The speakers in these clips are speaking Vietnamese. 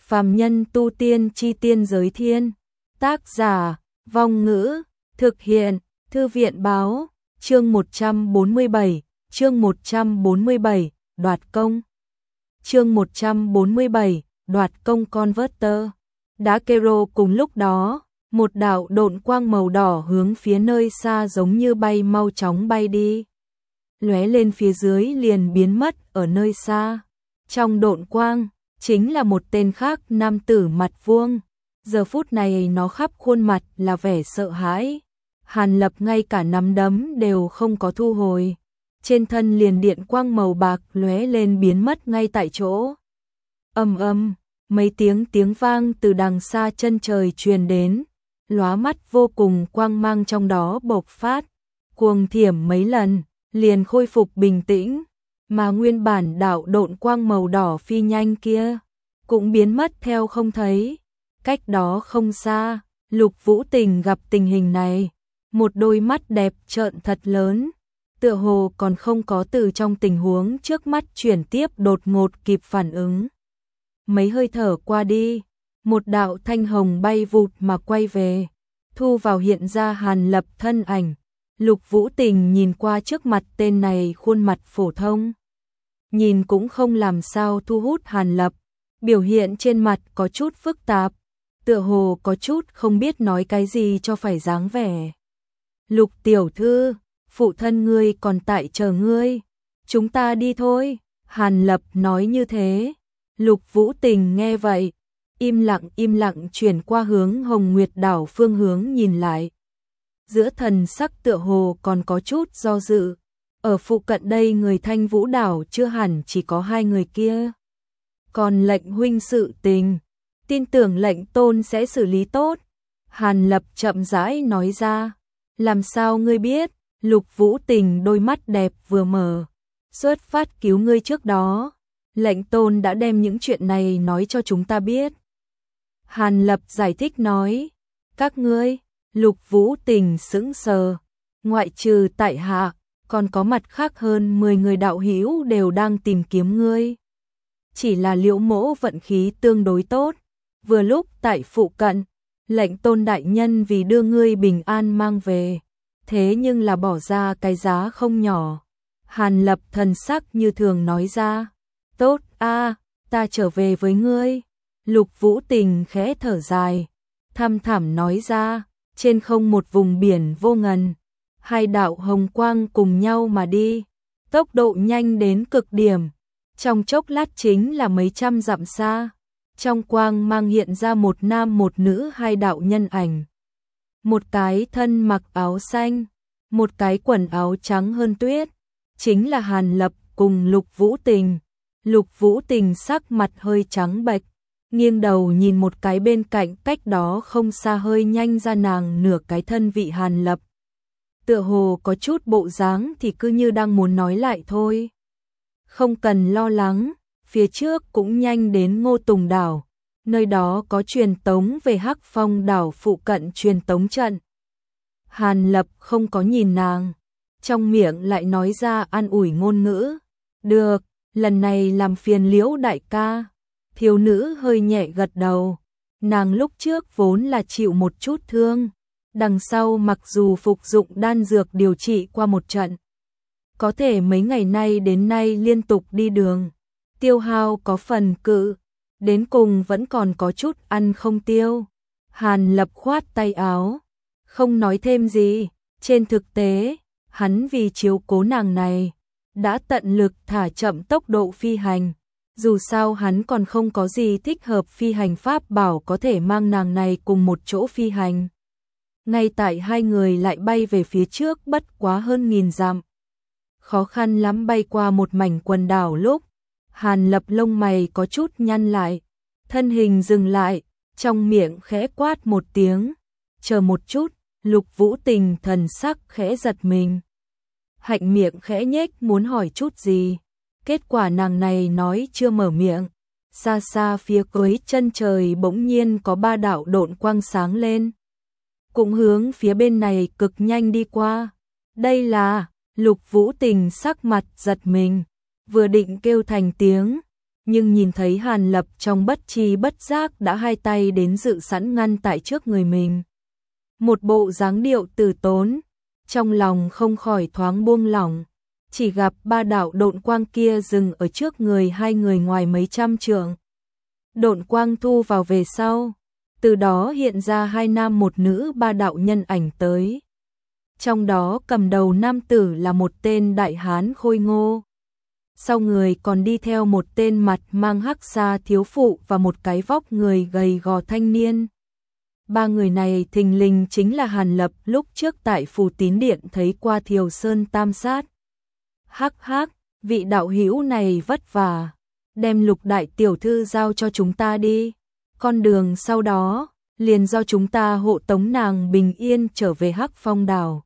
Phàm nhân tu tiên chi tiên giới thiên. Tác giả, Vong Ngữ, thực hiện, Thư viện báo, chương 147, đoạt công. Chương 147, đoạt công Converter. Đá Kero cùng lúc đó, một đạo độn quang màu đỏ hướng phía nơi xa giống như bay mau chóng bay đi. Lóe lên phía dưới liền biến mất ở nơi xa. Trong độn quang, chính là một tên khác nam tử mặt vuông. Giờ phút này nó khắp khuôn mặt là vẻ sợ hãi. Hàn Lập ngay cả nắm đấm đều không có thu hồi. Trên thân liền điện quang màu bạc lóe lên biến mất ngay tại chỗ. Ầm, mấy tiếng vang từ đằng xa chân trời truyền đến. Lóa mắt vô cùng quang mang trong đó bộc phát. Cuồng thiểm mấy lần, liền khôi phục bình tĩnh. Mà nguyên bản đạo độn quang màu đỏ phi nhanh kia, cũng biến mất theo không thấy. Cách đó không xa, Lục Vũ Tình gặp tình hình này. Một đôi mắt đẹp trợn thật lớn. Tựa hồ còn không có từ trong tình huống trước mắt chuyển tiếp đột ngột kịp phản ứng. Mấy hơi thở qua đi, một đạo thanh hồng bay vụt mà quay về, thu vào hiện ra Hàn Lập thân ảnh. Lục Vũ Tình nhìn qua trước mặt tên này khuôn mặt phổ thông, nhìn cũng không làm sao thu hút Hàn Lập, biểu hiện trên mặt có chút phức tạp, tựa hồ có chút không biết nói cái gì cho phải dáng vẻ. Lục tiểu thư, phụ thân ngươi còn tại chờ ngươi, chúng ta đi thôi. Hàn Lập nói như thế. Lục Vũ Tình nghe vậy, im lặng chuyển qua hướng Hồng Nguyệt đảo phương hướng nhìn lại. Giữa thần sắc tựa hồ còn có chút do dự. Ở phụ cận đây người Thanh Vũ đảo chưa hẳn chỉ có hai người kia. Còn lệnh huynh sự tình, tin tưởng lệnh tôn sẽ xử lý tốt. Hàn Lập chậm rãi nói ra. Làm sao ngươi biết? Lục Vũ Tình đôi mắt đẹp vừa mở. Xuất phát cứu ngươi trước đó, lệnh tôn đã đem những chuyện này nói cho chúng ta biết. Hàn Lập giải thích nói. Các ngươi? Lục Vũ Tình sững sờ. Ngoại trừ tại hạ, còn có mặt khác hơn 10 người đạo hữu đều đang tìm kiếm ngươi. Chỉ là Liễu Mỗ vận khí tương đối tốt. Vừa lúc tại phụ cận, lệnh tôn đại nhân vì đưa ngươi bình an mang về, thế nhưng là bỏ ra cái giá không nhỏ. Hàn Lập thần sắc như thường nói ra. Tốt a, ta trở về với ngươi. Lục Vũ Tình khẽ thở dài, thăm thẳm nói ra. Trên không một vùng biển vô ngần, hai đạo hồng quang cùng nhau mà đi, tốc độ nhanh đến cực điểm. Trong chốc lát chính là mấy trăm dặm xa. Trong quang mang hiện ra một nam một nữ hai đạo nhân ảnh. Một cái thân mặc áo xanh, một cái quần áo trắng hơn tuyết, chính là Hàn Lập cùng Lục Vũ Tình. Lục Vũ Tình sắc mặt hơi trắng bệch, nghiêng đầu nhìn một cái bên cạnh cách đó không xa hơi nhanh ra nàng nửa cái thân vị Hàn Lập. Tựa hồ có chút bộ dáng thì cứ như đang muốn nói lại thôi. Không cần lo lắng, phía trước cũng nhanh đến Ngô Tùng đảo, nơi đó có truyền tống về Hắc Phong đảo phụ cận truyền tống trận. Hàn Lập không có nhìn nàng, trong miệng lại nói ra an ủi ngôn ngữ. Được, lần này làm phiền Liễu đại ca. Thiếu nữ hơi nhẹ gật đầu. Nàng lúc trước vốn là chịu một chút thương, đằng sau mặc dù phục dụng đan dược điều trị qua một trận, có thể mấy ngày nay đến nay liên tục đi đường, tiêu hao có phần cự, đến cùng vẫn còn có chút ăn không tiêu. Hàn Lập khoát tay áo, không nói thêm gì. Trên thực tế, hắn vì chiếu cố nàng này, đã tận lực thả chậm tốc độ phi hành. Dù sao hắn còn không có gì thích hợp phi hành pháp bảo có thể mang nàng này cùng một chỗ phi hành. Ngay tại hai người lại bay về phía trước bất quá hơn 1000 dặm. Khó khăn lắm bay qua một mảnh quần đảo lúc, Hàn Lập lông mày có chút nhăn lại, thân hình dừng lại, trong miệng khẽ quát một tiếng. Chờ một chút. Lục Vũ Tình thần sắc khẽ giật mình, hạnh miệng khẽ nhếch muốn hỏi chút gì. Kết quả nàng này nói chưa mở miệng, xa xa phía cuối chân trời bỗng nhiên có 3 đạo độn quang sáng lên, cũng hướng phía bên này cực nhanh đi qua. Đây là... Lục Vũ Tình sắc mặt giật mình, vừa định kêu thành tiếng, nhưng nhìn thấy Hàn Lập trong bất tri bất giác đã hai tay đến dự sẵn ngăn tại trước người mình. Một bộ dáng điệu từ tốn, trong lòng không khỏi thoáng buông lỏng, chỉ gặp ba đạo độn quang kia dừng ở trước người hai người ngoài mấy trăm trượng. Độn quang thu vào về sau, từ đó hiện ra hai nam một nữ ba đạo nhân ảnh tới. Trong đó cầm đầu nam tử là một tên đại hán khôi ngô. Sau người còn đi theo một tên mặt mang hắc xa thiếu phụ và một cái vóc người gầy gò thanh niên. Ba người này thình lình chính là Hàn Lập lúc trước tại Phù Tín Điện thấy qua Thiều Sơn Tam Sát. Hắc hắc, vị đạo hữu này vất vả, đem Lục đại tiểu thư giao cho chúng ta đi. Con đường sau đó, liền do chúng ta hộ tống nàng bình yên trở về Hắc Phong đảo.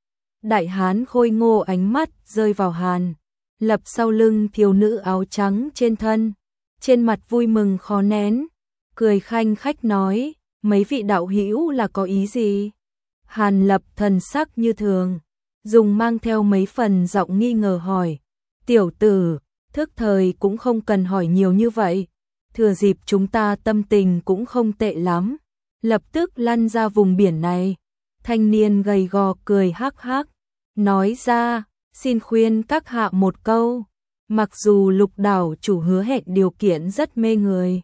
Đại hán khôi ngô ánh mắt rơi vào Hàn Lập sau lưng thiếu nữ áo trắng trên thân, trên mặt vui mừng khó nén, cười khanh khách nói, mấy vị đạo hữu là có ý gì? Hàn Lập thần sắc như thường, dùng mang theo mấy phần giọng nghi ngờ hỏi, tiểu tử, thức thời cũng không cần hỏi nhiều như vậy, thừa dịp chúng ta tâm tình cũng không tệ lắm, lập tức lăn ra vùng biển này. Thanh niên gầy gò cười hắc hắc, nói ra, xin khuyên các hạ một câu, mặc dù Lục đảo chủ hứa hẹn điều kiện rất mê người,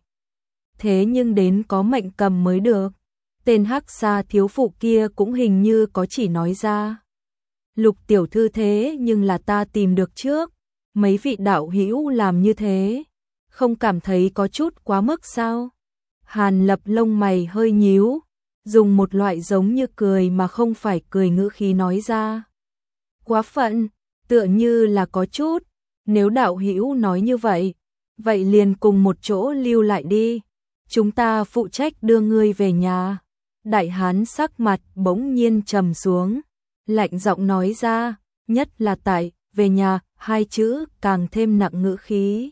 thế nhưng đến có mệnh cầm mới được. Tên hắc xa thiếu phụ kia cũng hình như có chỉ nói ra, Lục tiểu thư thế nhưng là ta tìm được trước, mấy vị đạo hữu làm như thế, không cảm thấy có chút quá mức sao? Hàn Lập lông mày hơi nhíu, dùng một loại giống như cười mà không phải cười ngữ khí nói ra. Quá phận, tựa như là có chút, nếu đạo hữu nói như vậy, vậy liền cùng một chỗ lưu lại đi, chúng ta phụ trách đưa ngươi về nhà. Đại hán sắc mặt bỗng nhiên trầm xuống, lạnh giọng nói ra, nhất là tại về nhà, hai chữ càng thêm nặng ngữ khí.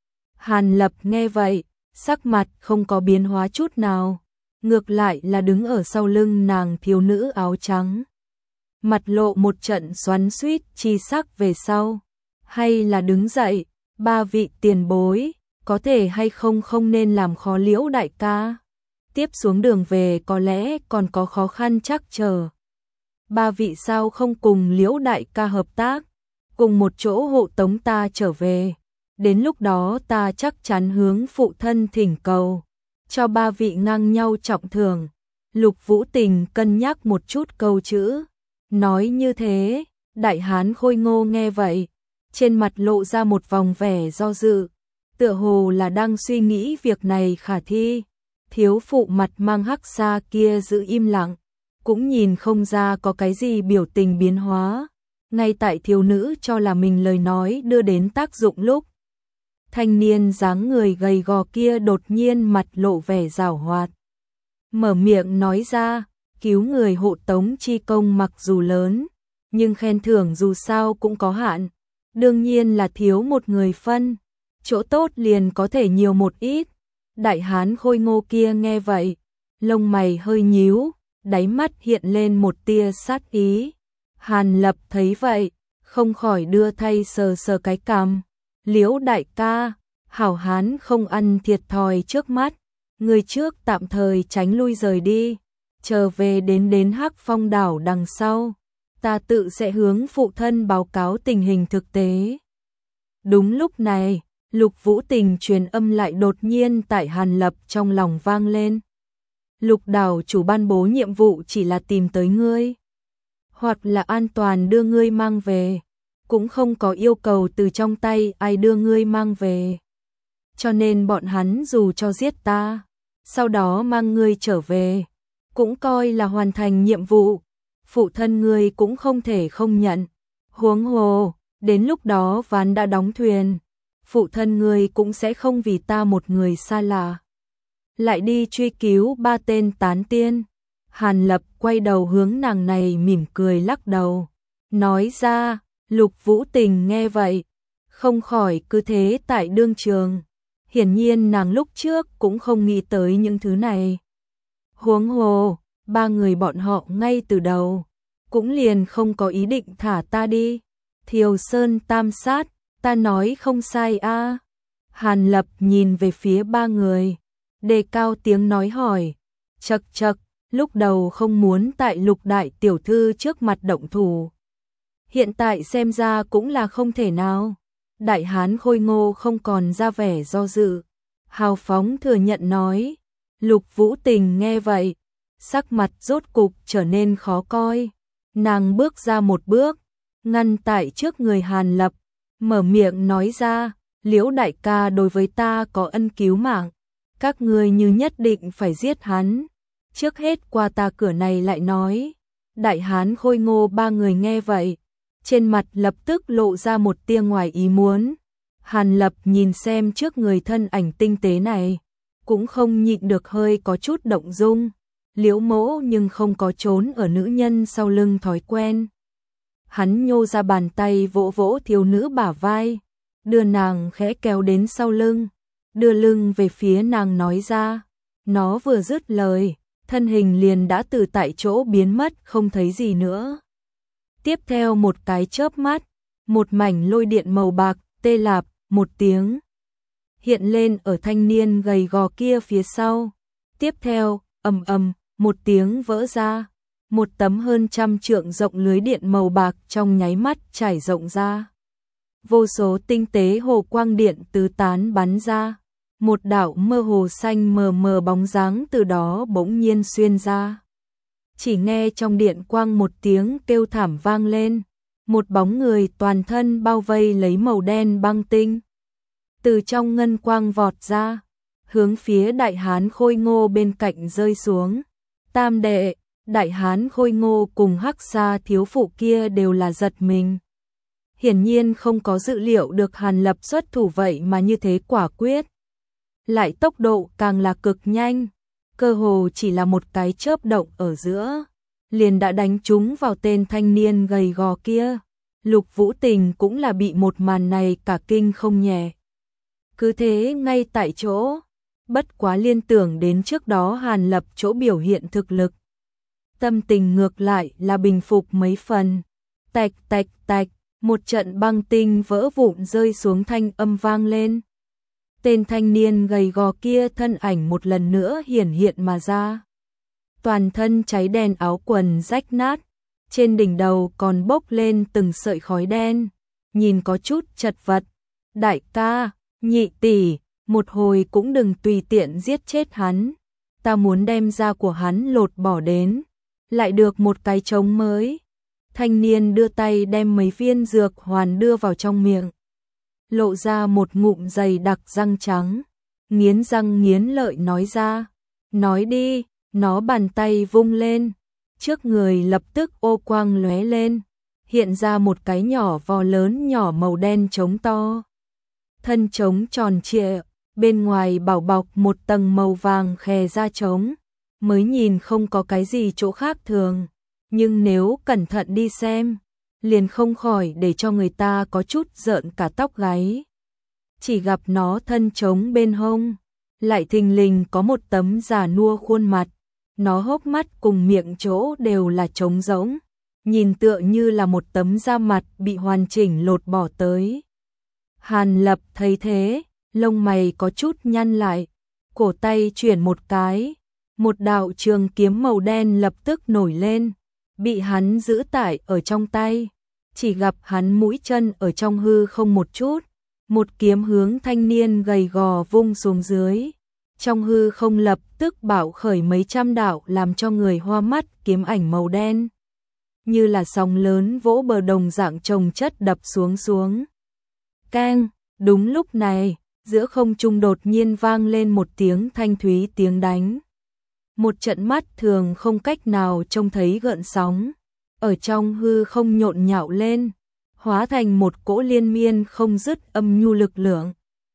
Hàn Lập nghe vậy, sắc mặt không có biến hóa chút nào, ngược lại là đứng ở sau lưng nàng thiếu nữ áo trắng. Mặt lộ một trận xoắn xuýt chi sắc về sau, hay là đứng dậy, ba vị tiền bối, có thể hay không không nên làm khó Liễu đại ca. Tiếp xuống đường về có lẽ còn có khó khăn chắc chờ. Ba vị sao không cùng Liễu đại ca hợp tác, cùng một chỗ hộ tống ta trở về. Đến lúc đó ta chắc chắn hướng phụ thân thỉnh cầu, cho ba vị ngang nhau trọng thưởng. Lục Vũ Tình cân nhắc một chút câu chữ, nói như thế, đại hán khôi ngô nghe vậy, trên mặt lộ ra một vòng vẻ do dự, tựa hồ là đang suy nghĩ việc này khả thi. Thiếu phụ mặt mang hắc xa kia giữ im lặng, cũng nhìn không ra có cái gì biểu tình biến hóa. Ngay tại thiếu nữ cho là mình lời nói đưa đến tác dụng lúc, thanh niên dáng người gầy gò kia đột nhiên mặt lộ vẻ giảo hoạt, mở miệng nói ra, cứu người hộ tống chi công mặc dù lớn, nhưng khen thưởng dù sao cũng có hạn, đương nhiên là thiếu một người phân, chỗ tốt liền có thể nhiều một ít. Đại hán khôi ngô kia nghe vậy, lông mày hơi nhíu, đáy mắt hiện lên một tia sát ý. Hàn Lập thấy vậy, không khỏi đưa tay sờ sờ cái cằm. Liễu đại ca, hảo hán không ăn thiệt thòi trước mắt, người trước tạm thời tránh lui rời đi, trở về đến Hắc Phong đảo đằng sau, ta tự sẽ hướng phụ thân báo cáo tình hình thực tế. Đúng lúc này, Lục Vũ Tình truyền âm lại đột nhiên tại Hàn Lập trong lòng vang lên. Lục đảo chủ ban bố nhiệm vụ chỉ là tìm tới ngươi, hoặc là an toàn đưa ngươi mang về, cũng không có yêu cầu từ trong tay ai đưa ngươi mang về. Cho nên bọn hắn dù cho giết ta, sau đó mang ngươi trở về, cũng coi là hoàn thành nhiệm vụ, phụ thân ngươi cũng không thể không nhận. Huống hồ, đến lúc đó ván đã đóng thuyền, phụ thân ngươi cũng sẽ không vì ta một người xa lạ lại đi truy cứu ba tên tán tiên. Hàn Lập quay đầu hướng nàng này mỉm cười lắc đầu, nói ra. Lục Vũ Tình nghe vậy, không khỏi cứ thế tại đương trường. Hiển nhiên nàng lúc trước cũng không nghĩ tới những thứ này. Huống hồ, ba người bọn họ ngay từ đầu cũng liền không có ý định thả ta đi. Thiều Sơn Tam Sát, ta nói không sai a. Hàn Lập nhìn về phía ba người, đề cao tiếng nói hỏi, chậc chậc, lúc đầu không muốn tại Lục đại tiểu thư trước mặt động thủ. Hiện tại xem ra cũng là không thể nào. Đại hán Khôi Ngô không còn ra vẻ do dự, hào phóng thừa nhận nói. Lục Vũ Tình nghe vậy, sắc mặt rốt cục trở nên khó coi. Nàng bước ra một bước, ngăn tại trước người Hàn Lập, mở miệng nói ra, Liễu đại ca đối với ta có ân cứu mạng, các ngươi như nhất định phải giết hắn. Trước hết qua ta cửa này lại nói. Đại hán Khôi Ngô ba người nghe vậy, trên mặt lập tức lộ ra một tia ngoài ý muốn. Hàn Lập nhìn xem trước người thân ảnh tinh tế này, cũng không nhịn được hơi có chút động dung. Liễu mỗ nhưng không có trốn ở nữ nhân sau lưng thói quen. Hắn nhô ra bàn tay vỗ vỗ thiếu nữ bả vai, đưa nàng khẽ kéo đến sau lưng, đưa lưng về phía nàng nói ra. Nó vừa dứt lời, thân hình liền đã từ tại chỗ biến mất không thấy gì nữa. Tiếp theo một cái chớp mắt, một mảnh lôi điện màu bạc, tê lạp, một tiếng hiện lên ở thanh niên gầy gò kia phía sau. Tiếp theo, ầm ầm, một tiếng vỡ ra, một tấm hơn 100 trượng rộng lưới điện màu bạc trong nháy mắt trải rộng ra. Vô số tinh tế hồ quang điện tứ tán bắn ra, một đạo mơ hồ xanh mờ mờ bóng dáng từ đó bỗng nhiên xuyên ra. Chỉ nghe trong điện quang một tiếng kêu thảm vang lên, một bóng người toàn thân bao vây lấy màu đen băng tinh, từ trong ngân quang vọt ra, hướng phía đại hán Khôi Ngô bên cạnh rơi xuống. Tam đệ, đại hán Khôi Ngô cùng Hắc Sa thiếu phụ kia đều là giật mình. Hiển nhiên không có dự liệu được Hàn Lập xuất thủ vậy mà như thế quả quyết. Lại tốc độ càng là cực nhanh, cơ hồ chỉ là một cái chớp động ở giữa, liền đã đánh trúng vào tên thanh niên gầy gò kia. Lục Vũ Tình cũng là bị một màn này cả kinh không nhẹ. Cứ thế ngay tại chỗ, bất quá liên tưởng đến trước đó Hàn Lập chỗ biểu hiện thực lực. Tâm tình ngược lại là bình phục mấy phần. Tạch tạch tạch, một trận băng tinh vỡ vụn rơi xuống thanh âm vang lên. Tên thanh niên gầy gò kia thân ảnh một lần nữa hiển hiện mà ra. Toàn thân cháy đen, áo quần rách nát, trên đỉnh đầu còn bốc lên từng sợi khói đen, nhìn có chút chật vật. Đại ca, nhị tỷ, một hồi cũng đừng tùy tiện giết chết hắn, ta muốn đem da của hắn lột bỏ đến, lại được một cái trống mới. Thanh niên đưa tay đem mấy viên dược hoàn đưa vào trong miệng, lộ ra một ngụm dày đặc răng trắng, nghiến răng nghiến lợi nói ra. Nói đi. Nó bàn tay vung lên, trước người lập tức ô quang lóe lên, hiện ra một cái nhỏ vò lớn nhỏ màu đen trống to. Thân trống tròn trịa, bên ngoài bảo bọc một tầng màu vàng khè da trống, mới nhìn không có cái gì chỗ khác thường, nhưng nếu cẩn thận đi xem, liền không khỏi để cho người ta có chút rợn cả tóc gáy. Chỉ gặp nó thân trống bên hông, lại thình lình có một tấm già nua khuôn mặt. Nó hốc mắt cùng miệng chỗ đều là trống rỗng, nhìn tựa như là một tấm da mặt bị hoàn chỉnh lột bỏ tới. Hàn Lập thấy thế, lông mày có chút nhăn lại, cổ tay chuyển một cái, một đạo trường kiếm màu đen lập tức nổi lên, bị hắn giữ tại ở trong tay. Chỉ gặp hắn mũi chân ở trong hư không một chút, một kiếm hướng thanh niên gầy gò vung xuống dưới. Trong hư không lập tức bạo khởi mấy trăm đạo làm cho người hoa mắt kiếm ảnh màu đen, như là sóng lớn vỗ bờ đồng dạng chồng chất đập xuống. Keng, đúng lúc này, giữa không trung đột nhiên vang lên một tiếng thanh thúy tiếng đánh. Một trận mắt thường không cách nào trông thấy gợn sóng, ở trong hư không nhộn nhạo lên, hóa thành một cỗ liên miên không dứt âm nhu lực lượng.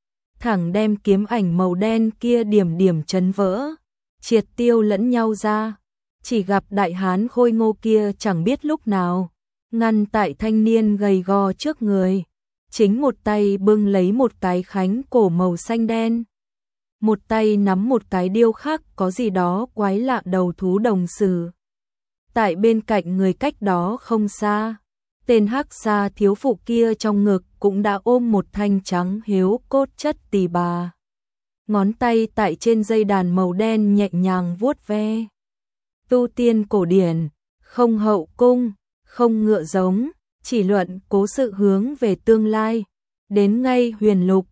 Thẳng đem kiếm ảnh màu đen kia điểm điểm chấn vỡ, triệt tiêu lẫn nhau ra. Chỉ gặp đại hán Khôi Ngô kia chẳng biết lúc nào, ngăn tại thanh niên gầy gò trước người, chính một tay bưng lấy một cái khánh cổ màu xanh đen, một tay nắm một cái điêu khắc có gì đó quái lạ đầu thú đồng sử. Tại bên cạnh người cách đó không xa, tên hắc xa thiếu phụ kia trong ngực cũng đã ôm một thanh trắng hiếu cốt chất tỳ bà. Ngón tay tại trên dây đàn màu đen nhẹ nhàng vuốt ve. Tu tiên cổ điển, không hậu cung, không ngựa giống, chỉ luận cố sự hướng về tương lai. Đến ngay huyền lục,